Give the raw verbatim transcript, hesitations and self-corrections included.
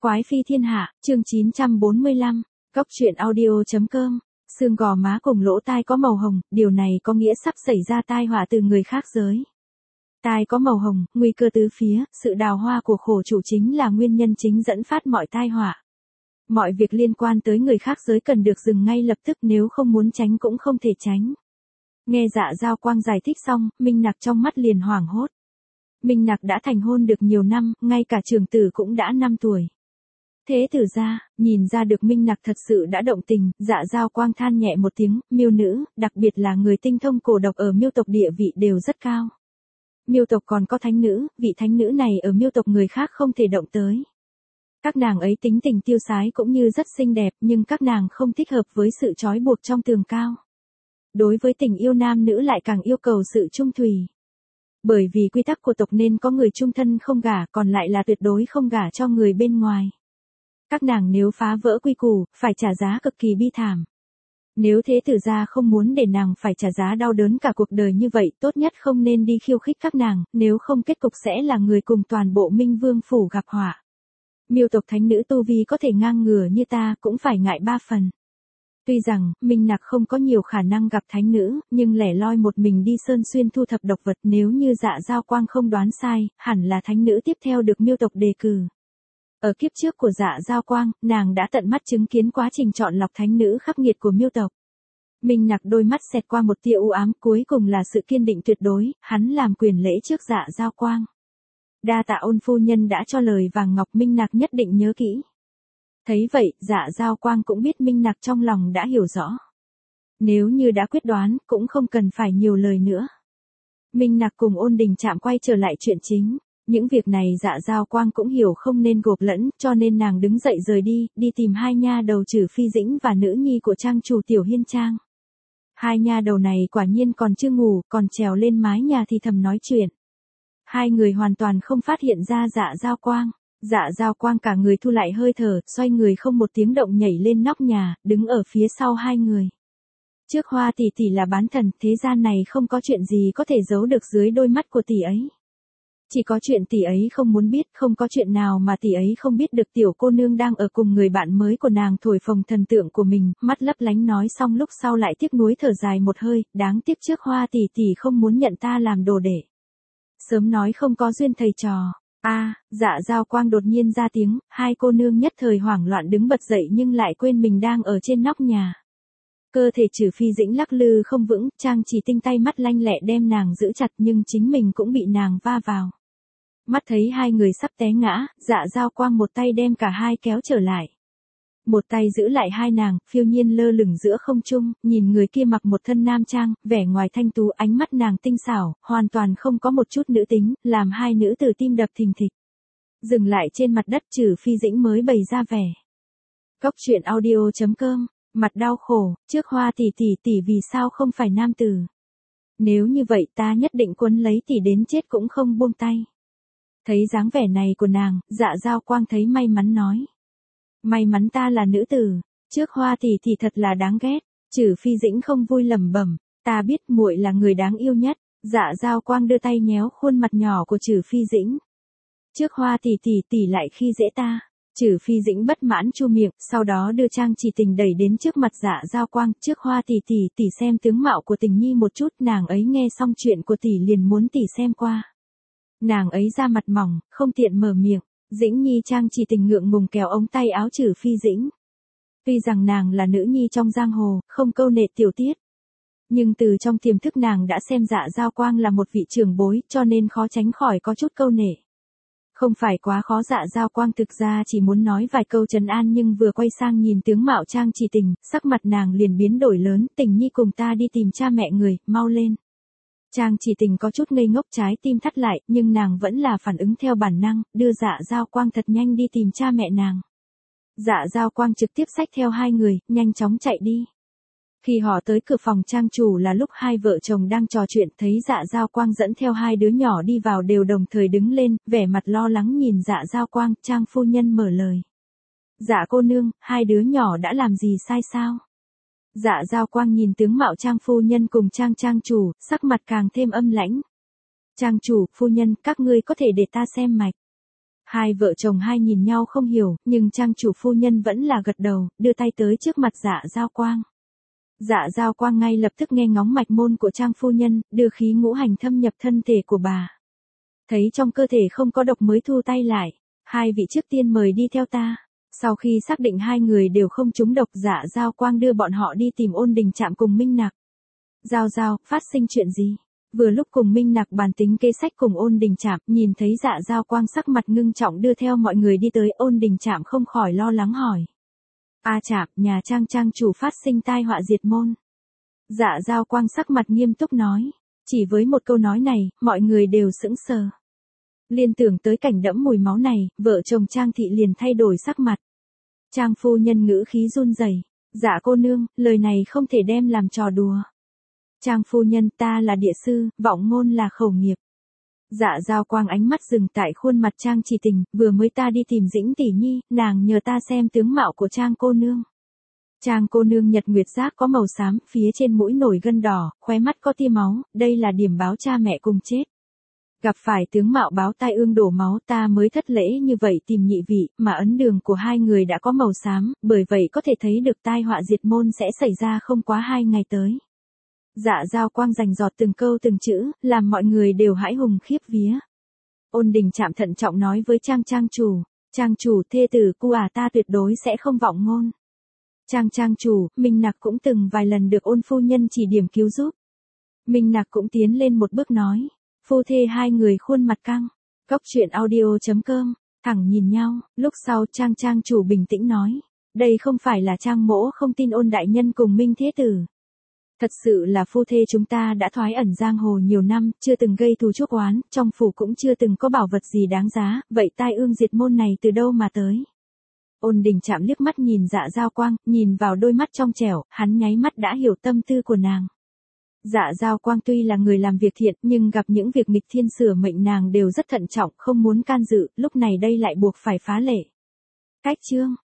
Quái phi thiên hạ, chương chín trăm bốn mươi lăm, Cốc truyện audio.com, xương gò má cùng lỗ tai có màu hồng, điều này có nghĩa sắp xảy ra tai họa từ người khác giới. Tai có màu hồng, nguy cơ tứ phía, sự đào hoa của khổ chủ chính là nguyên nhân chính dẫn phát mọi tai họa. Mọi việc liên quan tới người khác giới cần được dừng ngay lập tức, nếu không muốn tránh cũng không thể tránh. Nghe Dạ Dao Quang giải thích xong, Minh Nặc trong mắt liền hoảng hốt. Minh Nặc đã thành hôn được nhiều năm, ngay cả trưởng tử cũng đã năm tuổi. Thế tử ra, nhìn ra được Minh Nặc thật sự đã động tình, Dạ Dao Quang than nhẹ một tiếng, miêu nữ, đặc biệt là người tinh thông cổ độc ở miêu tộc địa vị đều rất cao. Miêu tộc còn có thánh nữ, vị thánh nữ này ở miêu tộc người khác không thể động tới. Các nàng ấy tính tình tiêu sái cũng như rất xinh đẹp, nhưng các nàng không thích hợp với sự trói buộc trong tường cao. Đối với tình yêu nam nữ lại càng yêu cầu sự trung thủy. Bởi vì quy tắc của tộc nên có người chung thân không gả, còn lại là tuyệt đối không gả cho người bên ngoài. Các nàng nếu phá vỡ quy củ, phải trả giá cực kỳ bi thảm. Nếu thế tử gia không muốn để nàng phải trả giá đau đớn cả cuộc đời như vậy, tốt nhất không nên đi khiêu khích các nàng, nếu không kết cục sẽ là người cùng toàn bộ Minh Vương phủ gặp họa. Miêu tộc thánh nữ tu vi có thể ngang ngửa như ta, cũng phải ngại ba phần. Tuy rằng, Minh Nặc không có nhiều khả năng gặp thánh nữ, nhưng lẻ loi một mình đi sơn xuyên thu thập độc vật, nếu như Dạ Dao Quang không đoán sai, hẳn là thánh nữ tiếp theo được miêu tộc đề cử. Ở kiếp trước của Dạ Dao Quang, nàng đã tận mắt chứng kiến quá trình chọn lọc thánh nữ khắc nghiệt của miêu tộc. Minh Nặc đôi mắt xẹt qua một tia u ám, cuối cùng là sự kiên định tuyệt đối, hắn làm quyền lễ trước Dạ Dao Quang. Đa tạ Ôn phu nhân đã cho lời vàng ngọc, Minh Nặc nhất định nhớ kỹ. Thấy vậy, Dạ Dao Quang cũng biết Minh Nặc trong lòng đã hiểu rõ. Nếu như đã quyết đoán, cũng không cần phải nhiều lời nữa. Minh Nặc cùng Ôn Đình Trạm quay trở lại chuyện chính. Những việc này Dạ Dao Quang cũng hiểu không nên gộp lẫn, cho nên nàng đứng dậy rời đi, đi tìm hai nha đầu Trử Phi Dĩnh và nữ nhi của trang chủ Tiểu Hiên Trang. Hai nha đầu này quả nhiên còn chưa ngủ, còn trèo lên mái nhà thì thầm nói chuyện. Hai người hoàn toàn không phát hiện ra Dạ Dao Quang. Dạ Dao Quang cả người thu lại hơi thở, xoay người không một tiếng động nhảy lên nóc nhà, đứng ở phía sau hai người. Trước Hoa tỷ tỷ là bán thần, thế gian này không có chuyện gì có thể giấu được dưới đôi mắt của tỷ ấy. Chỉ có chuyện tỷ ấy không muốn biết, không có chuyện nào mà tỷ ấy không biết được. Tiểu cô nương đang ở cùng người bạn mới của nàng thổi phồng thần tượng của mình, mắt lấp lánh nói xong lúc sau lại tiếc nuối thở dài một hơi, đáng tiếc trước Hoa tỷ tỷ không muốn nhận ta làm đồ đệ. Sớm nói không có duyên thầy trò. A, à, Dạ Dao Quang đột nhiên ra tiếng, hai cô nương nhất thời hoảng loạn đứng bật dậy nhưng lại quên mình đang ở trên nóc nhà. Cơ thể Trử Phi Dĩnh lắc lư không vững, Trang Chỉ Tinh tay mắt lanh lẹ đem nàng giữ chặt nhưng chính mình cũng bị nàng va vào. Mắt thấy hai người sắp té ngã, Dạ Dao Quang một tay đem cả hai kéo trở lại. Một tay giữ lại hai nàng, phiêu nhiên lơ lửng giữa không trung, nhìn người kia mặc một thân nam trang, vẻ ngoài thanh tú, ánh mắt nàng tinh xảo, hoàn toàn không có một chút nữ tính, làm hai nữ tử tim đập thình thịch. Dừng lại trên mặt đất, Trử Phi Dĩnh mới bày ra vẻ. Cốc truyện audio.com, mặt đau khổ, trước Hoa tỷ tỷ tỷ vì sao không phải nam tử. Nếu như vậy ta nhất định quấn lấy tỷ đến chết cũng không buông tay. Thấy dáng vẻ này của nàng, Dạ Dao Quang thấy may mắn nói. May mắn ta là nữ tử, trước Hoa tỷ tỷ thật là đáng ghét. Trử Phi Dĩnh không vui lẩm bẩm, ta biết muội là người đáng yêu nhất. Dạ Dao Quang đưa tay nhéo khuôn mặt nhỏ của Trử Phi Dĩnh. Trước Hoa tỷ tỷ tỷ lại khi dễ ta. Trử Phi Dĩnh bất mãn chu miệng, sau đó đưa Trang Chỉ Tình đẩy đến trước mặt Dạ Dao Quang, trước Hoa tỷ tỷ tỷ xem tướng mạo của Tình Nhi một chút, nàng ấy nghe xong chuyện của tỷ liền muốn tỷ xem qua. Nàng ấy ra mặt mỏng, không tiện mở miệng. Dĩnh Nhi. Trang Chỉ Tình ngượng ngùng kéo ống tay áo Trử Phi Dĩnh. Tuy rằng nàng là nữ nhi trong giang hồ, không câu nệ tiểu tiết. Nhưng từ trong tiềm thức nàng đã xem Dạ Dao Quang là một vị trưởng bối, cho nên khó tránh khỏi có chút câu nệ. Không phải quá khó, Dạ Dao Quang thực ra chỉ muốn nói vài câu trấn an nhưng vừa quay sang nhìn tướng mạo Trang Chỉ Tình, sắc mặt nàng liền biến đổi lớn, Tình Nhi cùng ta đi tìm cha mẹ người, mau lên. Trang Chỉ Tình có chút ngây ngốc, trái tim thắt lại, nhưng nàng vẫn là phản ứng theo bản năng, đưa Dạ Dao Quang thật nhanh đi tìm cha mẹ nàng. Dạ Dao Quang trực tiếp xách theo hai người, nhanh chóng chạy đi. Khi họ tới cửa phòng trang chủ là lúc hai vợ chồng đang trò chuyện, thấy Dạ Dao Quang dẫn theo hai đứa nhỏ đi vào đều đồng thời đứng lên, vẻ mặt lo lắng nhìn Dạ Dao Quang. Trang phu nhân mở lời. Dạ cô nương, hai đứa nhỏ đã làm gì sai sao? Dạ Dao Quang nhìn tướng mạo Trang phu nhân cùng Trang trang chủ, sắc mặt càng thêm âm lãnh. Trang chủ, phu nhân, các ngươi có thể để ta xem mạch. Hai vợ chồng hai nhìn nhau không hiểu, nhưng trang chủ phu nhân vẫn là gật đầu, đưa tay tới trước mặt Dạ Giao Quang. Dạ Giao Quang ngay lập tức nghe ngóng mạch môn của trang phu nhân, đưa khí ngũ hành thâm nhập thân thể của bà. Thấy trong cơ thể không có độc mới thu tay lại. Hai vị trước tiên mời đi theo ta. Sau khi xác định hai người đều không trúng độc, Dạ Giao Quang đưa bọn họ đi tìm Ôn Đình Trạm cùng Minh Nặc. Giao Giao, phát sinh chuyện gì? Vừa lúc cùng Minh Nặc bàn tính kế sách cùng Ôn Đình Trạm, nhìn thấy Dạ Giao Quang sắc mặt ngưng trọng đưa theo mọi người đi tới, Ôn Đình Trạm không khỏi lo lắng hỏi. A Trạm, nhà trang trang chủ phát sinh tai họa diệt môn. Dạ Giao Quang sắc mặt nghiêm túc nói. Chỉ với một câu nói này, mọi người đều sững sờ. Liên tưởng tới cảnh đẫm mùi máu này, vợ chồng Trang thị liền thay đổi sắc mặt. Trang phu nhân ngữ khí run rẩy. Dạ cô nương, lời này không thể đem làm trò đùa. Trang phu nhân, ta là địa sư, vọng ngôn là khẩu nghiệp. Dạ Giao Quang ánh mắt dừng tại khuôn mặt Trang Chỉ Tình, vừa mới ta đi tìm Dĩnh tỷ nhi, nàng nhờ ta xem tướng mạo của Trang cô nương. Trang cô nương nhật nguyệt giác có màu xám, phía trên mũi nổi gân đỏ, khóe mắt có tia máu, đây là điểm báo cha mẹ cùng chết. Gặp phải tướng mạo báo tai ương đổ máu, ta mới thất lễ như vậy tìm nhị vị, mà ấn đường của hai người đã có màu xám, bởi vậy có thể thấy được tai họa diệt môn sẽ xảy ra không quá hai ngày tới. Dạ Giao Quang rành giọt từng câu từng chữ, làm mọi người đều hãi hùng khiếp vía. Ôn Đình Trạm thận trọng nói với Trang trang chủ, Trang chủ thê tử cu à ta tuyệt đối sẽ không vọng ngôn. Trang trang chủ, Minh Nặc cũng từng vài lần được Ôn phu nhân chỉ điểm cứu giúp. Minh Nặc cũng tiến lên một bước nói, phu thê hai người khuôn mặt căng. Cốc truyện audio chấm com, thẳng nhìn nhau, lúc sau Trang trang chủ bình tĩnh nói, đây không phải là Trang mỗ không tin Ôn đại nhân cùng Minh thế tử. Thật sự là phu thê chúng ta đã thoái ẩn giang hồ nhiều năm, chưa từng gây thù chuốc oán, trong phủ cũng chưa từng có bảo vật gì đáng giá, vậy tai ương diệt môn này từ đâu mà tới? Ôn Đình Trạm liếc mắt nhìn Dạ Giao Quang, nhìn vào đôi mắt trong trẻo, hắn nháy mắt đã hiểu tâm tư của nàng. Dạ Giao Quang tuy là người làm việc thiện, nhưng gặp những việc nghịch thiên sửa mệnh nàng đều rất thận trọng, không muốn can dự, lúc này đây lại buộc phải phá lệ. Cách chương